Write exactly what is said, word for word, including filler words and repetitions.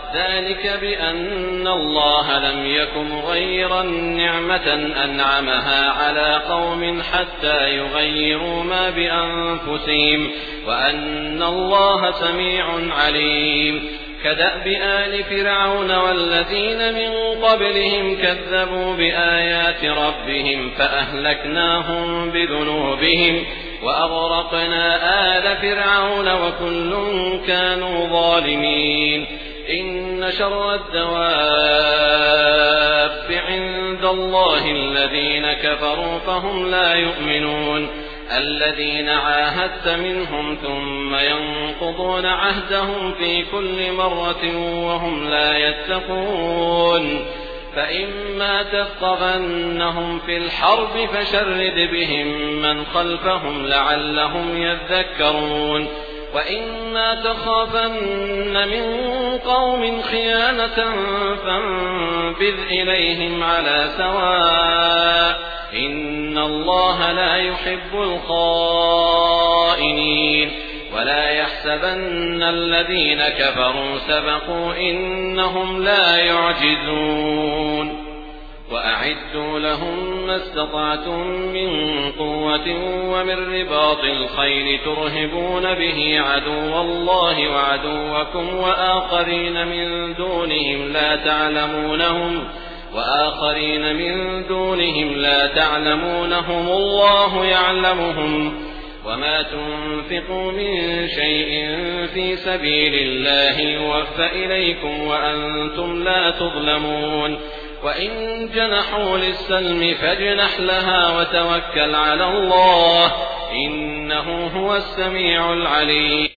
ذلك بأن الله لم يك مغيرا نعمة أنعمها على قوم حتى يغيروا ما بأنفسهم وأن الله سميع عليم. كدأب آل فرعون والذين من قبلهم كذبوا بآيات ربهم فأهلكناهم بذنوبهم وأغرقنا آل فرعون وكل كانوا ظالمين. إن شر الدواب عند الله الذين كفروا فهم لا يؤمنون. الذين عاهدت منهم ثم ينقضون عهدهم في كل مرة وهم لا يتقون. فإما تثقفنهم في الحرب فشرد بهم من خلفهم لعلهم يذكرون. وإما تخافن من قوم خيانة فانبذ إليهم على سواء إن الله لا يحب الخائنين. ولا يحسبن الذين كفروا سبقوا إنهم لا يعجزون. وأعدوا لهم ما استطعتم من قوة ومن رباط الخيل ترهبون به عدو الله وعدوكم وآخرين من دونهم لا تعلمونهم وآخرين من دونهم لا تعلمونهم الله يعلمهم. وما تنفقوا من شيء في سبيل الله يوفى إليكم وأنتم لا تظلمون. وإن جنحوا للسلم فاجنح لها وتوكل على الله إنه هو السميع العليم.